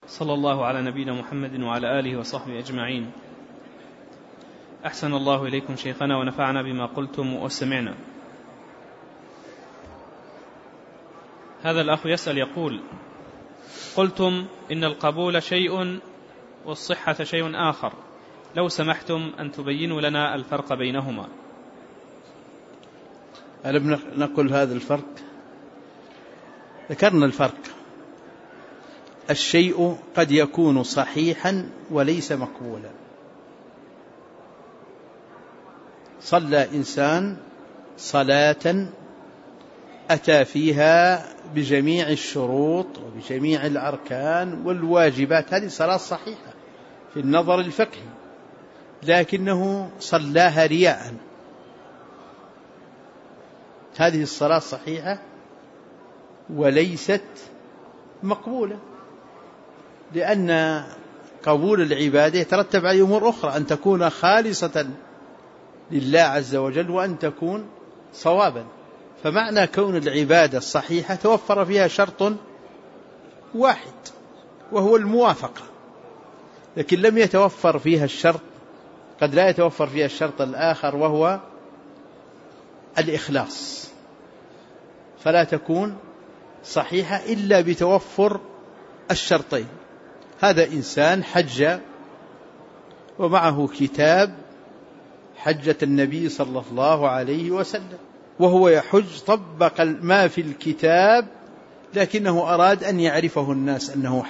صلى الله على نبينا محمد وعلى آله وصحبه أجمعين. أحسن الله إليكم شيخنا ونفعنا بما قلتم وسمعنا. هذا الأخ يسأل يقول: قلتم إن القبول شيء والصحة شيء آخر، لو سمحتم أن تبينوا لنا الفرق بينهما. ألم نقل هذا الفرق؟ ذكرنا الفرق. الشيء قد يكون صحيحا وليس مقبولا. صلى إنسان صلاة أتى فيها بجميع الشروط وبجميع الأركان والواجبات، هذه صلاة صحيحة في النظر الفقهي، لكنه صلاها رياء، هذه الصلاة صحيحة وليست مقبولة، لأن قبول العبادة يترتب على أمور أخرى، أن تكون خالصة لله عز وجل وأن تكون صوابا. فمعنى كون العبادة الصحيحة توفر فيها شرط واحد وهو الموافقة، لكن لم يتوفر فيها الشرط، قد لا يتوفر فيها الشرط الآخر وهو الإخلاص، فلا تكون صحيحة إلا بتوفر الشرطين. هذا إنسان حج ومعه كتاب حجة النبي صلى الله عليه وسلم، وهو يحج طبق ما في الكتاب، لكنه أراد أن يعرفه الناس أنه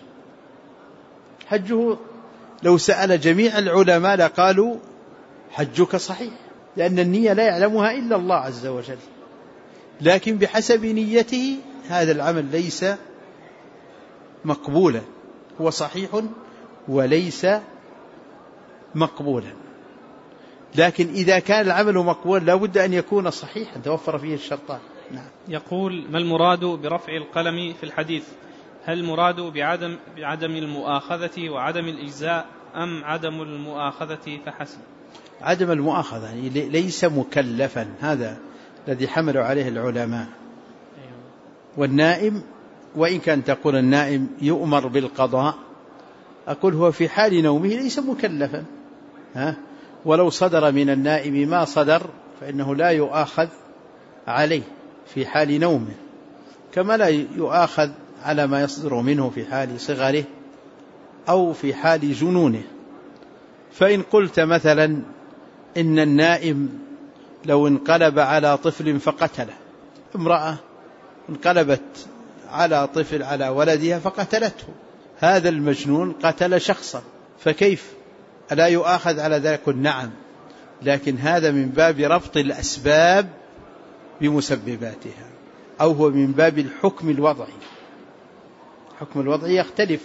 حجه لو سأل جميع العلماء لقالوا حجك صحيح، لأن النية لا يعلمها إلا الله عز وجل، لكن بحسب نيته هذا العمل ليس مقبولا، هو صحيح وليس مقبولا. لكن إذا كان العمل مقبول لا بد أن يكون صحيحا توفر فيه الشرطان. نعم. يقول: ما المراد برفع القلم في الحديث؟ هل المراد بعدم المؤاخذة وعدم الإجزاء أم عدم المؤاخذة فحسب؟ عدم المؤاخذة يعني ليس مكلفا، هذا الذي حملوا عليه العلماء. والنائم، وإن كان تقول النائم يؤمر بالقضاء، أقول هو في حال نومه ليس مكلفا، ولو صدر من النائم ما صدر فإنه لا يؤاخذ عليه في حال نومه، كما لا يؤاخذ على ما يصدر منه في حال صغره أو في حال جنونه. فإن قلت مثلا إن النائم لو انقلب على طفل فقتله، امرأة انقلبت على طفل على ولدها فقتلته، هذا المجنون قتل شخصا، فكيف ألا يؤاخذ على ذلك؟ نعم، لكن هذا من باب ربط الأسباب بمسبباتها، أو هو من باب الحكم الوضعي. الحكم الوضعي يختلف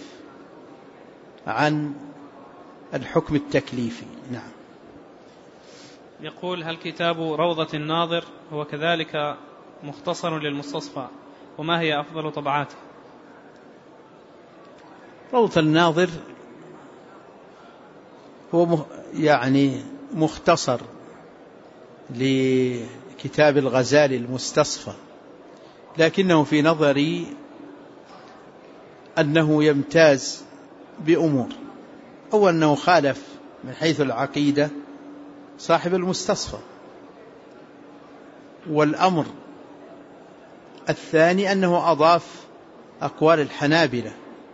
عن الحكم التكليفي. نعم. يقول: هل كتاب روضة الناظر هو كذلك مختصر للمستصفى؟ وما هي أفضل طبعاته؟ روضة الناظر هو يعني مختصر لكتاب الغزالي المستصفى، لكنه في نظري أنه يمتاز بأمور. أولا أنه خالف من حيث العقيدة صاحب المستصفى، والأمر الثاني أنه أضاف أقوال الحنابلة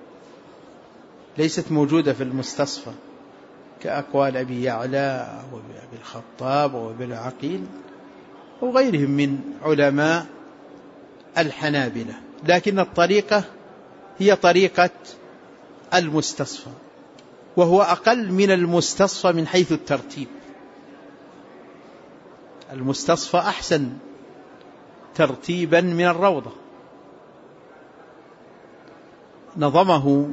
ليست موجودة في المستصفى، كأقوال أبي يعلى وأبي الخطاب وأبي العقيل وغيرهم من علماء الحنابلة، لكن الطريقة هي طريقة المستصفى، وهو أقل من المستصفى من حيث الترتيب. المستصفى أحسن ترتيبا من الروضة، نظمه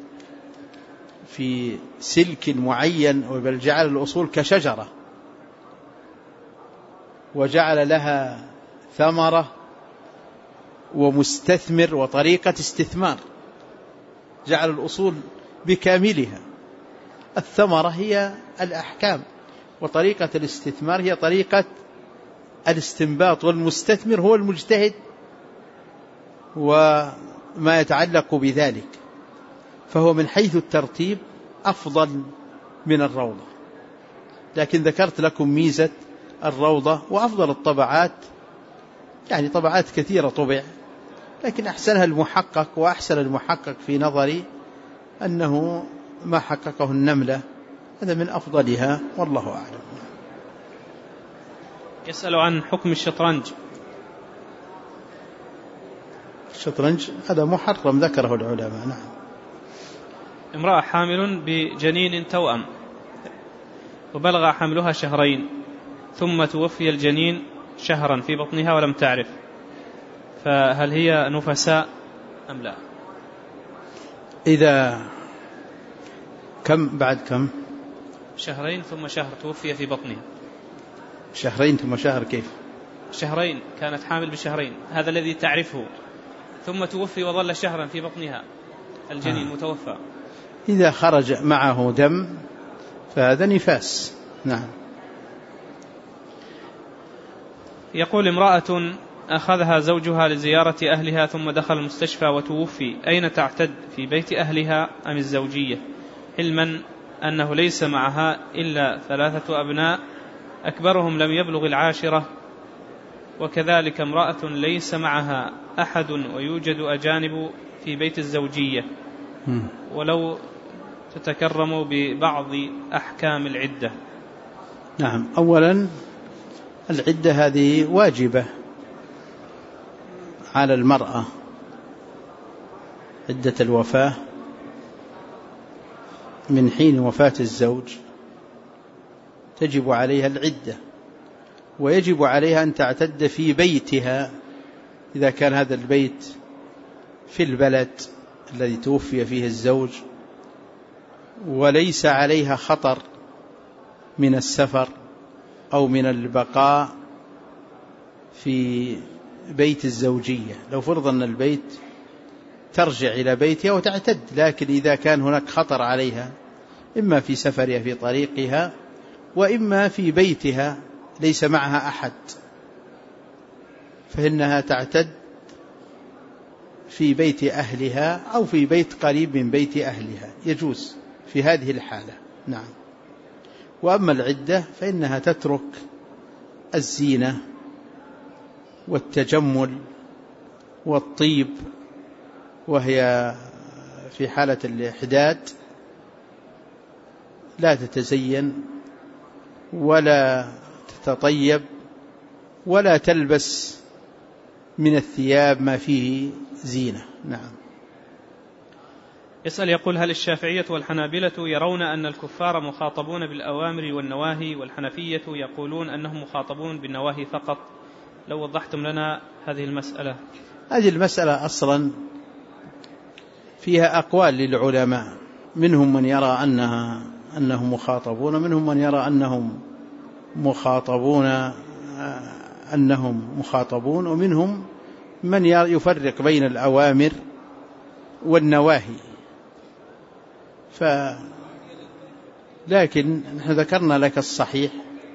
في سلك معين، بل جعل الأصول كشجرة وجعل لها ثمرة ومستثمر وطريقة استثمار، جعل الأصول بكاملها، الثمرة هي الأحكام، وطريقة الاستثمار هي طريقة الاستنباط، والمستثمر هو المجتهد وما يتعلق بذلك. فهو من حيث الترتيب أفضل من الروضة، لكن ذكرت لكم ميزة الروضة. وأفضل الطبعات، يعني طبعات كثيرة طبع، لكن أحسنها المحقق، وأحسن المحقق في نظري أنه ما حققه النملة، هذا من أفضلها والله أعلم. يسأل عن حكم الشطرنج. الشطرنج هذا محرم ذكره العلماء. نعم. امرأة حامل بجنين توأم وبلغ حملها 2 شهر، ثم توفي الجنين شهرا في بطنها ولم تعرف، فهل هي نفساء أم لا؟ إذا بعد كم 2 ثم شهر توفي في بطنها. 2 ثم شهر؟ كيف 2 كانت حامل ب2 هذا الذي تعرفه، ثم توفي وظل شهرا في بطنها الجنين متوفى. إذا خرج معه دم فهذا نفاس. نعم. يقول امرأة أخذها زوجها لزيارة أهلها ثم دخل المستشفى وتوفي، أين تعتد، في بيت أهلها أم الزوجية، علما أنه ليس معها إلا 3 أبناء أكبرهم لم يبلغ 10، وكذلك امرأة ليس معها أحد ويوجد أجانب في بيت الزوجية، ولو تتكرم ببعض أحكام العدة. نعم. أولا العدة هذه واجبة على المرأة، عدة الوفاة من حين وفاة الزوج تجب عليها العدة، ويجب عليها أن تعتد في بيتها إذا كان هذا البيت في البلد الذي توفي فيه الزوج، وليس عليها خطر من السفر أو من البقاء في بيت الزوجية. لو فرض أن البيت ترجع إلى بيتها وتعتد، لكن إذا كان هناك خطر عليها إما في سفرها في طريقها وإما في بيتها ليس معها أحد، فإنها تعتد في بيت أهلها أو في بيت قريب من بيت أهلها، يجوز في هذه الحالة. نعم. وأما العدة فإنها تترك الزينة والتجمل والطيب، وهي في حالة الإحداد لا تتزين ولا تتطيب ولا تلبس من الثياب ما فيه زينة. نعم. يسأل يقول هل الشافعية والحنابلة يرون أن الكفار مخاطبون بالأوامر والنواهي، والحنفية يقولون أنهم مخاطبون بالنواهي فقط؟ لو وضحتم لنا هذه المسألة. هذه المسألة أصلا فيها أقوال للعلماء، منهم من يرى أنهم مخاطبون، منهم من يرى أنهم مخاطبون، ومنهم من يفرق بين الأوامر والنواهي. لكن نحن ذكرنا لك الصحيح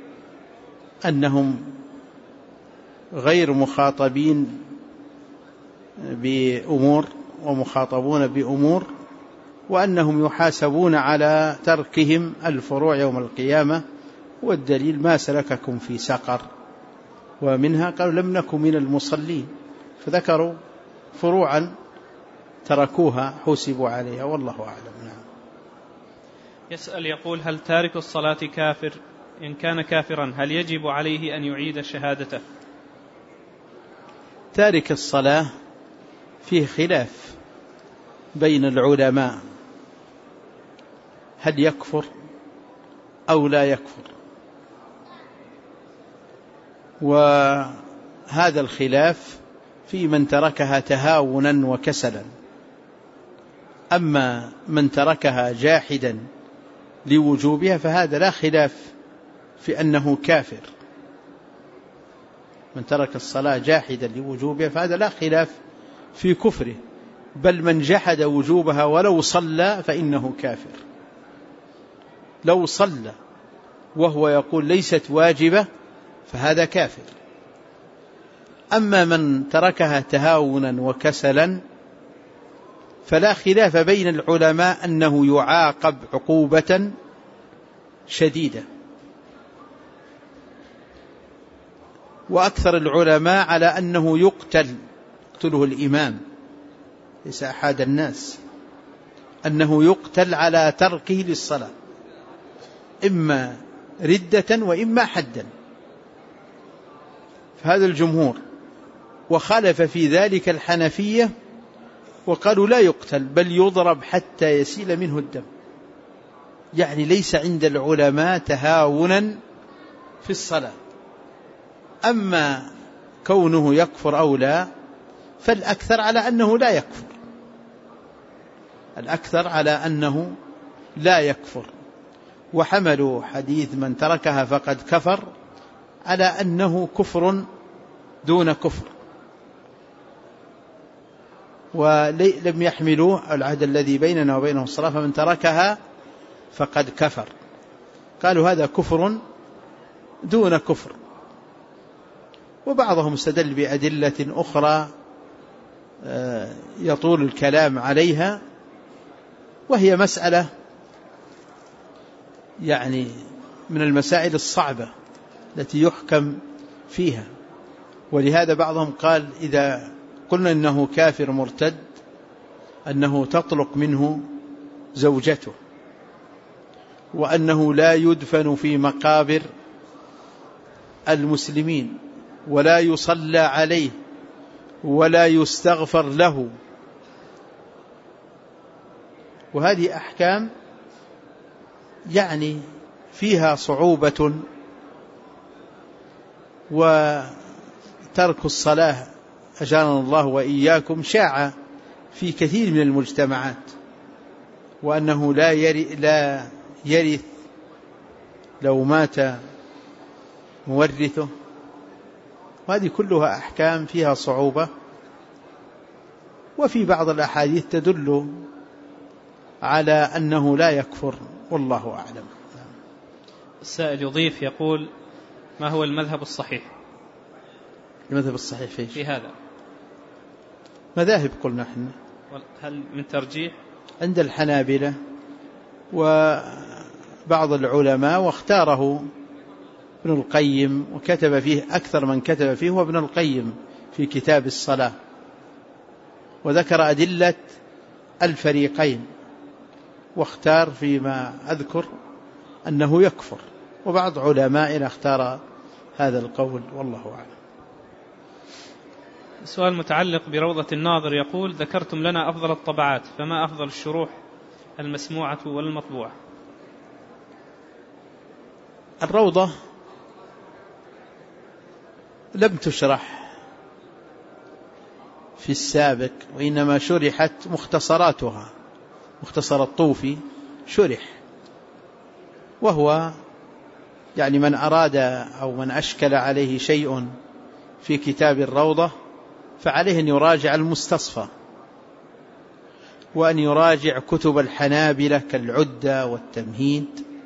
أنهم غير مخاطبين بأمور ومخاطبون بأمور، وأنهم يحاسبون على تركهم الفروع يوم القيامة. والدليل ما سلككم في سقر، ومنها قالوا لم نكن من المصلين، فذكروا فروعا تركوها حسبوا عليها والله أعلم. نعم. يسأل يقول هل تارك الصلاة كافر؟ إن كان كافرا هل يجب عليه أن يعيد شهادته؟ تارك الصلاة فيه خلاف بين العلماء، هل يكفر أو لا يكفر، وهذا الخلاف في من تركها تهاونا وكسلا. أما من تركها جاحدا لوجوبها فهذا لا خلاف في أنه كافر. من ترك الصلاة جاحدا لوجوبها فهذا لا خلاف في كفره، بل من جحد وجوبها ولو صلى فإنه كافر. لو صلى وهو يقول ليست واجبة فهذا كافر. أما من تركها تهاونا وكسلا فلا خلاف بين العلماء أنه يعاقب عقوبة شديدة، وأكثر العلماء على أنه يقتله الإمام ليس أحد الناس، أنه يقتل على تركه للصلاة، إما ردة وإما حدا. فهذا الجمهور. وخالف في ذلك الحنفية وقالوا لا يقتل بل يضرب حتى يسيل منه الدم. يعني ليس عند العلماء تهاونا في الصلاة. أما كونه يكفر أو لا فالأكثر على أنه لا يكفر، الأكثر على أنه لا يكفر، وحملوا حديث من تركها فقد كفر على أنه كفر دون كفر، ولم يحملوا العهد الذي بيننا وبينه الصلاة فمن تركها فقد كفر. قالوا هذا كفر دون كفر. وبعضهم استدل بأدلة أخرى يطول الكلام عليها، وهي مسألة يعني من المسائل الصعبة التي يحكم فيها. ولهذا بعضهم قال إذا قلنا إنه كافر مرتد أنه تطلق منه زوجته، وأنه لا يدفن في مقابر المسلمين ولا يصلى عليه ولا يستغفر له. وهذه أحكام يعني فيها صعوبة. وترك الصلاة أجارنا الله وإياكم شاع في كثير من المجتمعات، وأنه لا يرث لو مات مورثه. وهذه كلها أحكام فيها صعوبة، وفي بعض الأحاديث تدل على أنه لا يكفر، والله أعلم. السائل يضيف يقول: ما هو المذهب الصحيح؟ المذهب الصحيح في هذا مذاهب قلنا احنا. هل من ترجيح؟ عند الحنابلة وبعض العلماء، واختاره ابن القيم وكتب فيه أكثر من كتب فيه هو ابن القيم في كتاب الصلاة، وذكر أدلة الفريقين، واختار فيما أذكر أنه يكفر، وبعض علمائنا اختار هذا القول، والله أعلم. سؤال متعلق بروضة الناظر يقول: ذكرتم لنا أفضل الطبعات، فما أفضل الشروح المسموعة والمطبوعة؟ الروضة لم تشرح في السابق، وإنما شرحت مختصراتها. مختصر الطوفي شرح، وهو يعني من أراد أو من أشكل عليه شيء في كتاب الروضة فعليه أن يراجع المستصفى، وأن يراجع كتب الحنابلة كالعدة والتمهيد،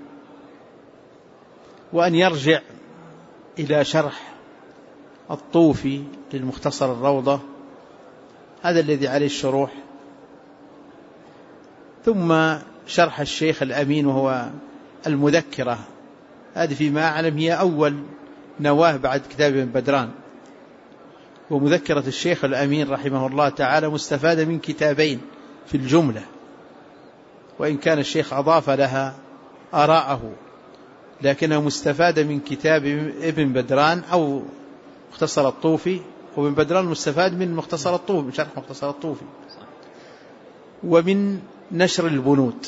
وأن يرجع إلى شرح الطوفي للمختصر الروضة، هذا الذي عليه الشروح، ثم شرح الشيخ الأمين وهو المذكرة، هذه فيما أعلم هي أول نواه بعد كتاب ابن بدران. ومذكرة الشيخ الأمين رحمه الله تعالى مستفادة من كتابين في الجملة، وإن كان الشيخ أضاف لها آراءه، لكنها مستفادة من كتاب ابن بدران أو مختصر الطوفي، وابن بدران مستفاد من مختصر الطوفي، من شرح مختصر الطوفي، ومن نشر البنود.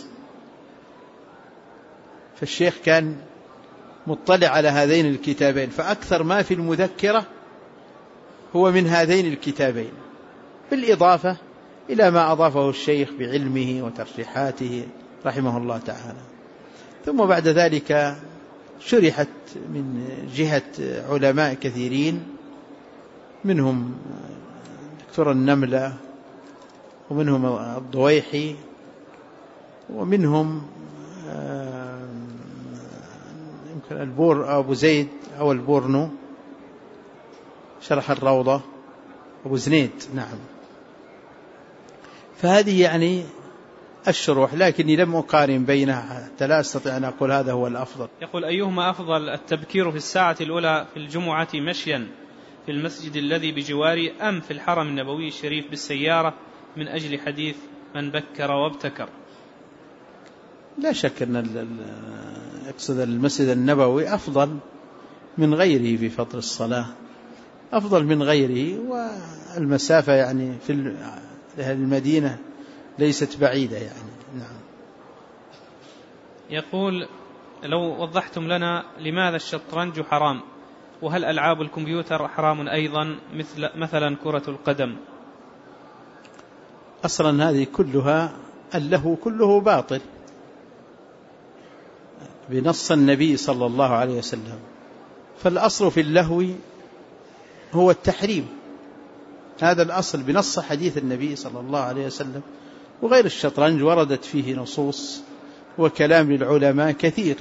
فالشيخ كان مطلع على هذين الكتابين، فأكثر ما في المذكرة هو من هذين الكتابين، بالإضافة إلى ما أضافه الشيخ بعلمه وترجيحاته رحمه الله تعالى. ثم بعد ذلك شرحت من جهة علماء كثيرين، منهم دكتور النملة، ومنهم الضويحي، ومنهم يمكن أبو زيد أو البورنو شرح الروضة، أبو زنيد، نعم. فهذه يعني الشروح، لكني لم أقارن بينها حتى لا أستطيع أن أقول هذا هو الأفضل. يقول أيهما أفضل، التبكير في الساعة الأولى في الجمعة مشيا في المسجد الذي بجواري، أم في الحرم النبوي الشريف بالسيارة من أجل حديث من بكر وابتكر؟ لا شك أن يقصد المسجد النبوي أفضل من غيره في فضل الصلاة، أفضل من غيره، والمسافة يعني في المدينة ليست بعيدة يعني. نعم. يقول لو وضحتم لنا لماذا الشطرنج حرام، وهل ألعاب الكمبيوتر حرام أيضا مثلا كرة القدم؟ أصلا هذه كلها اللهو كله باطل بنص النبي صلى الله عليه وسلم، فالأصل في اللهو هو التحريم، هذا الأصل بنص حديث النبي صلى الله عليه وسلم. وغير الشطرنج وردت فيه نصوص وكلام للعلماء كثير،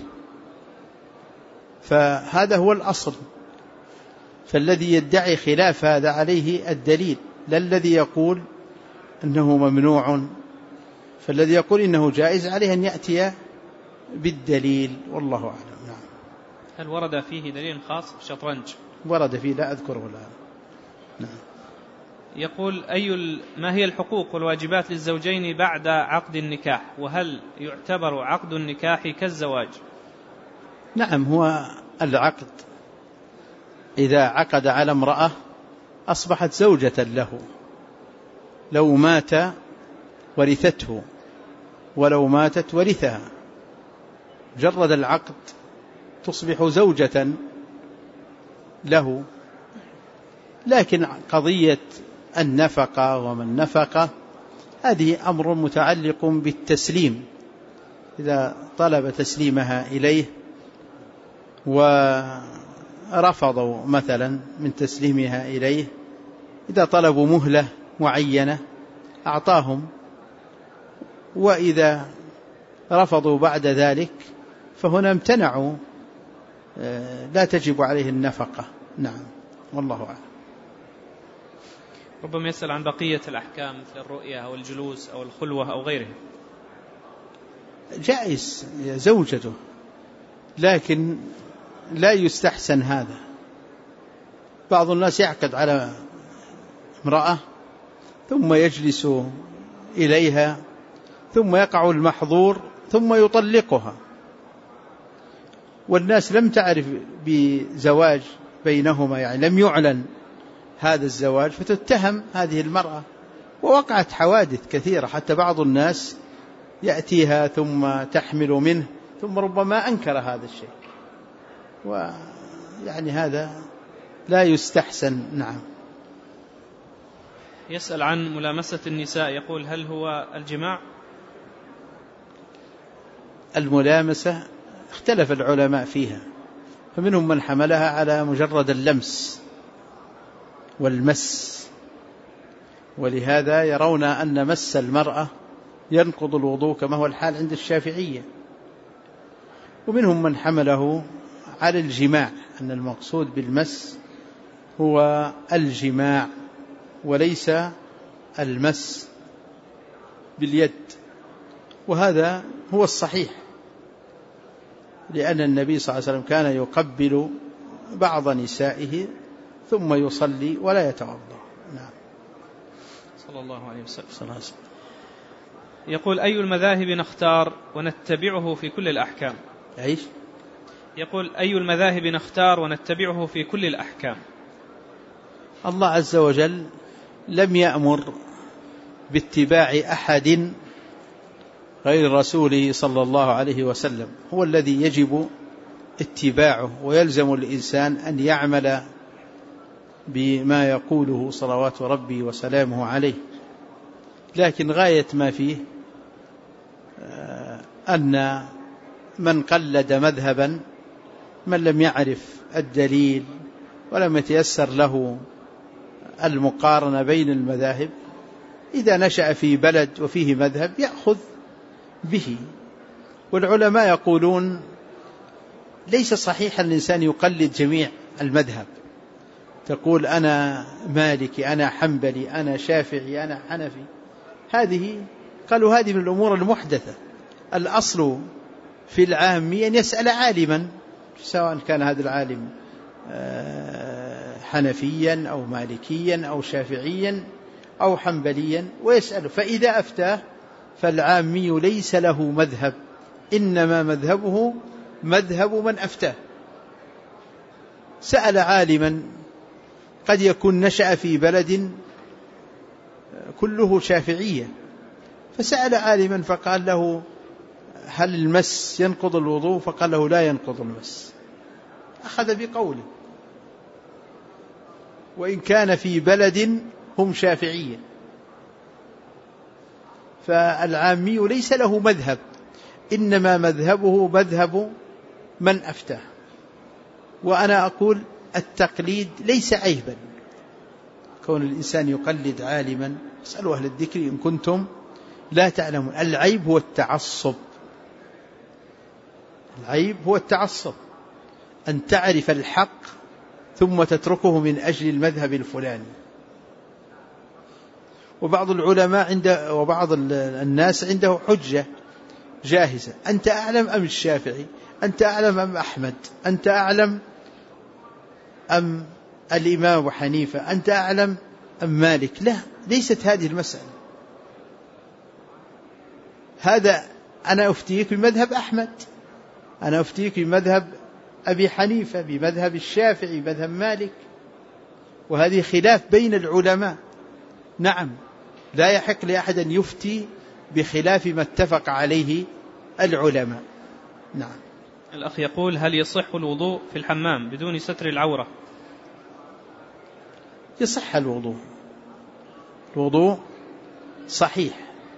فهذا هو الأصل، فالذي يدعي خلاف هذا عليه الدليل، لا الذي يقول أنه ممنوع. فالذي يقول إنه جائز عليه أن يأتي بالدليل، والله أعلم. نعم. هل ورد فيه دليل خاص في الشطرنج؟ ورد فيه، لا أذكره الآن. نعم. يقول ما هي الحقوق والواجبات للزوجين بعد عقد النكاح، وهل يعتبر عقد النكاح كالزواج؟ نعم، هو العقد إذا عقد على امرأة أصبحت زوجة له، لو مات ورثته، ولو ماتت ورثها، جرد العقد تصبح زوجة له. لكن قضية النفقة ومن نفقة هذه أمر متعلق بالتسليم، إذا طلب تسليمها إليه ورفضوا مثلا من تسليمها إليه، إذا طلبوا مهلة معينة أعطاهم، وإذا رفضوا بعد ذلك فهنا امتنعوا، لا تجب عليه النفقة. نعم، والله أعلم. ربما يسأل عن بقية الأحكام مثل الرؤية أو الجلوس أو الخلوة أو غيره. جائز زوجته، لكن لا يستحسن هذا. بعض الناس يعقد على امرأة ثم يجلس إليها ثم يقع المحظور ثم يطلقها، والناس لم تعرف بزواج بينهما، يعني لم يعلن هذا الزواج، فتتهم هذه المرأة. ووقعت حوادث كثيرة، حتى بعض الناس يأتيها ثم تحمل منه ثم ربما أنكر هذا الشيء، ويعني هذا لا يستحسن. نعم. يسأل عن ملامسة النساء، يقول هل هو الجماع؟ الملامسة اختلف العلماء فيها، فمنهم من حملها على مجرد اللمس والمس، ولهذا يرون أن مس المرأة ينقض الوضوء كما هو الحال عند الشافعية. ومنهم من حمله على الجماع، أن المقصود بالمس هو الجماع وليس المس باليد، وهذا هو الصحيح، لأن النبي صلى الله عليه وسلم كان يقبل بعض نسائه ثم يصلي ولا يتوضأ. نعم. صلى الله عليه وسلم. يقول أي المذاهب نختار ونتبعه في كل الأحكام؟ أيش؟ يقول أي المذاهب نختار ونتبعه في كل الأحكام؟ الله عز وجل لم يأمر باتباع أحد غير رسوله صلى الله عليه وسلم، هو الذي يجب اتباعه، ويلزم الإنسان أن يعمل بما يقوله صلوات ربي وسلامه عليه. لكن غاية ما فيه أن من قلد مذهبا من لم يعرف الدليل ولم يتيسر له المقارنة بين المذاهب، إذا نشأ في بلد وفيه مذهب يأخذ به. والعلماء يقولون ليس صحيح الإنسان يقلد جميع المذهب، تقول أنا مالكي، أنا حنبلي، أنا شافعي، أنا حنفي، قالوا هذه من الأمور المحدثة. الأصل في العامي أن يسأل عالما، سواء كان هذا العالم حنفيا أو مالكيا أو شافعيا أو حنبليا ويسأله، فإذا أفتاه فالعامي ليس له مذهب، إنما مذهبه مذهب من أفتاه. سأل عالما قد يكون نشأ في بلد كله شافعية، فسأل عالما فقال له هل المس ينقض الوضوء؟ فقال له لا ينقض المس، أخذ بقوله وإن كان في بلد هم شافعية. فالعامي ليس له مذهب، إنما مذهبه مذهب من أفتاه. وأنا أقول التقليد ليس عيبا، كون الإنسان يقلد عالما، اسألوا أهل الذكر إن كنتم لا تعلمون. العيب هو التعصب، العيب هو التعصب، أن تعرف الحق ثم تتركه من أجل المذهب الفلاني. وبعض العلماء وبعض الناس عنده حجة جاهزة، أنت أعلم أم الشافعي؟ أنت أعلم أم أحمد؟ أنت أعلم أم الإمام أبو حنيفة؟ أنت أعلم أم مالك؟ لا، ليست هذه المسألة. هذا أنا أفتيك بمذهب أحمد، أنا أفتيك بمذهب أبي حنيفة، بمذهب الشافعي، بمذهب مالك، وهذه خلاف بين العلماء. نعم، لا يحق لأحد أن يفتي بخلاف ما اتفق عليه العلماء. نعم. الأخ يقول هل يصح الوضوء في الحمام بدون ستر العورة؟ يصح الوضوء، الوضوء صحيح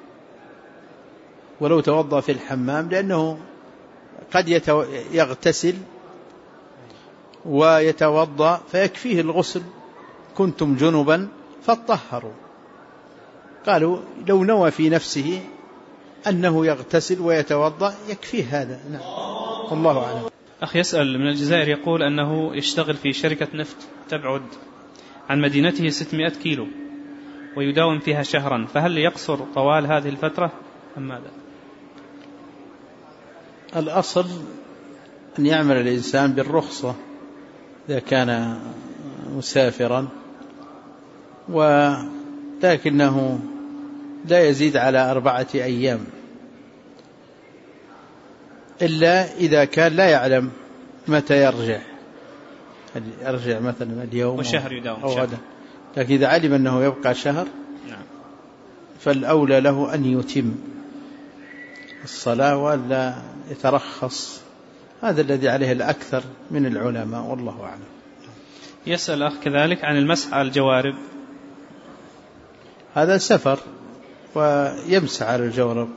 ولو توضأ في الحمام، لأنه قد يغتسل ويتوضأ فيكفيه الغسل، كنتم جنبا فاطهروا. قالوا لو نوى في نفسه أنه يغتسل ويتوضأ يكفيه هذا. نعم، والله أعلم. أخ يسأل من الجزائر يقول أنه يشتغل في شركة نفط تبعد عن مدينته 600 كيلو ويداوم فيها شهرا، فهل يقصر طوال هذه الفترة أم ماذا؟ الأصل أن يعمل الإنسان بالرخصة إذا كان مسافرا، ولكنه لا يزيد على 4 أيام، إلا إذا كان لا يعلم متى يرجع مثلا اليوم وشهر يداوم أو غدا. لكن إذا علم أنه يبقى شهر فالأولى له أن يتم الصلاة ولا يترخص. هذا الذي عليه الأكثر من العلماء، والله أعلم. يسأل أخ كذلك عن المسح على الجوارب. هذا سفر ويمسح على الجورب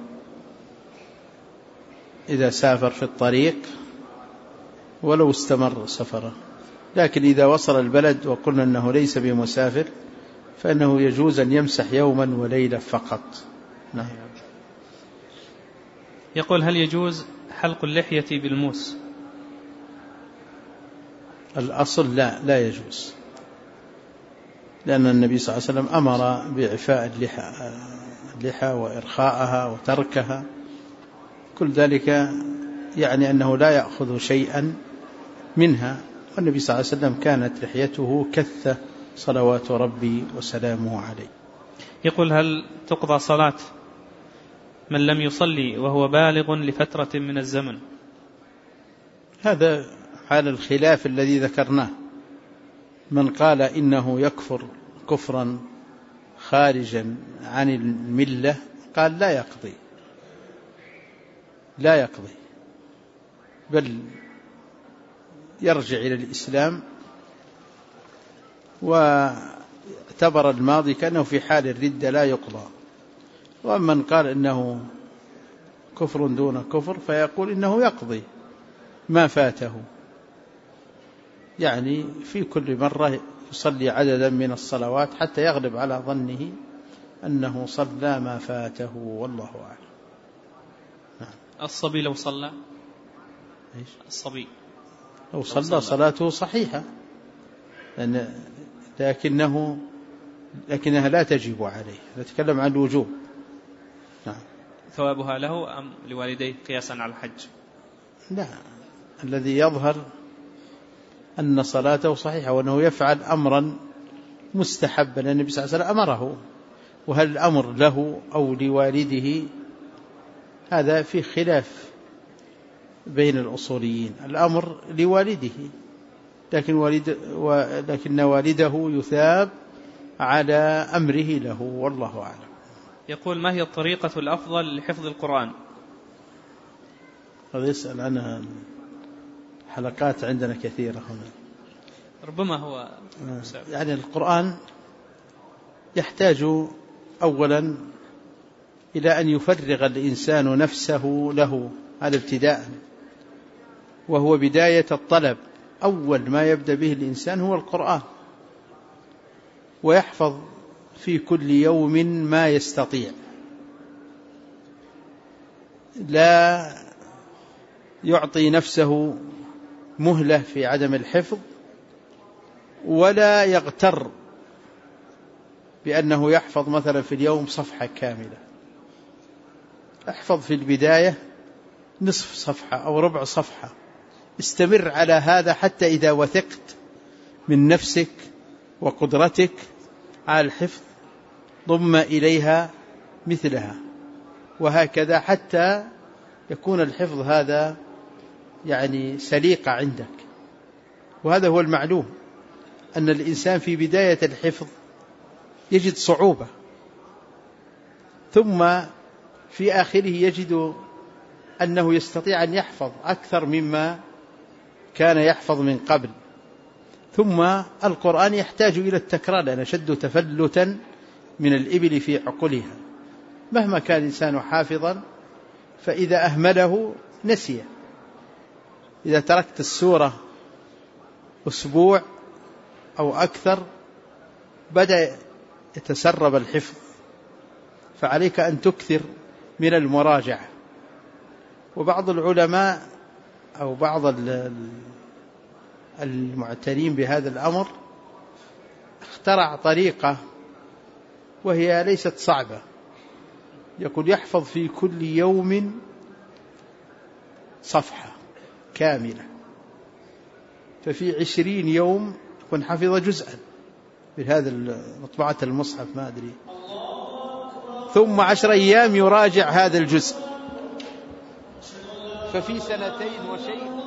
إذا سافر في الطريق ولو استمر سفره، لكن إذا وصل البلد وقلنا أنه ليس بمسافر فإنه يجوز أن يمسح يوما وليلة فقط. نعم. يقول هل يجوز حلق اللحية بالموس؟ الأصل لا يجوز، لأن النبي صلى الله عليه وسلم أمر بإعفاء اللحى وإرخاءها وتركها، كل ذلك يعني أنه لا يأخذ شيئا منها. والنبي صلى الله عليه وسلم كانت لحيته كثة صلوات ربي وسلامه عليه. يقول هل تقضى صلاة من لم يصلي وهو بالغ لفترة من الزمن؟ هذا حال الخلاف الذي ذكرناه. من قال إنه يكفر كفرا خارجا عن الملة قال لا يقضي بل يرجع إلى الإسلام، واعتبر الماضي كأنه في حال الردة لا يقضى. ومن قال إنه كفر دون كفر فيقول إنه يقضي ما فاته، يعني في كل مرة يصلي عددا من الصلوات حتى يغلب على ظنه أنه صلى ما فاته، والله أعلم. نعم. الصبي لو صلى الصبي لو صلى صلاته صحيحة، لكنها لا تجب عليه. نتكلم عن الوجوب، نعم. ثوابها له أم لوالديه قياسا على الحج؟ لا، الذي يظهر أن صلاته صحيحة وأنه يفعل أمرا مستحبا لأن النبي صلى الله عليه وسلم أمره. وهل الأمر له أو لوالده هذا في خلاف بين الأصوليين. الأمر لوالده لكن والده يثاب على أمره له، والله أعلم. يقول: ما هي الطريقة الأفضل لحفظ القرآن؟ هذا يسأل عنها حلقات عندنا كثيرة هنا. ربما هو يعني القرآن يحتاج أولا إلى أن يفرغ الإنسان نفسه له، هذا ابتداء، وهو بداية الطلب. أول ما يبدأ به الإنسان هو القرآن، ويحفظ في كل يوم ما يستطيع، لا يعطي نفسه مهلة في عدم الحفظ، ولا يغتر بأنه يحفظ مثلا في اليوم صفحة كاملة. احفظ في البداية نصف صفحة أو ربع صفحة، استمر على هذا حتى إذا وثقت من نفسك وقدرتك على الحفظ ضم إليها مثلها، وهكذا حتى يكون الحفظ هذا يعني سليقة عندك. وهذا هو المعلوم، أن الإنسان في بداية الحفظ يجد صعوبة، ثم في آخره يجد أنه يستطيع أن يحفظ أكثر مما كان يحفظ من قبل. ثم القرآن يحتاج إلى التكرار، لأن أشد تفلتا من الإبل في عقلها. مهما كان الإنسان حافظا فإذا أهمله نسيه. إذا تركت السورة أسبوع أو أكثر بدأ يتسرب الحفظ، فعليك أن تكثر من المراجعة. وبعض العلماء أو بعض المعتنين بهذا الأمر اخترع طريقة وهي ليست صعبة، يقول يحفظ في كل يوم صفحة كاملة، ففي 20 يوم يكون حفظ جزءا في هذا مطبعة المصحف ما أدري، ثم 10 أيام يراجع هذا الجزء، ففي 2 وشيء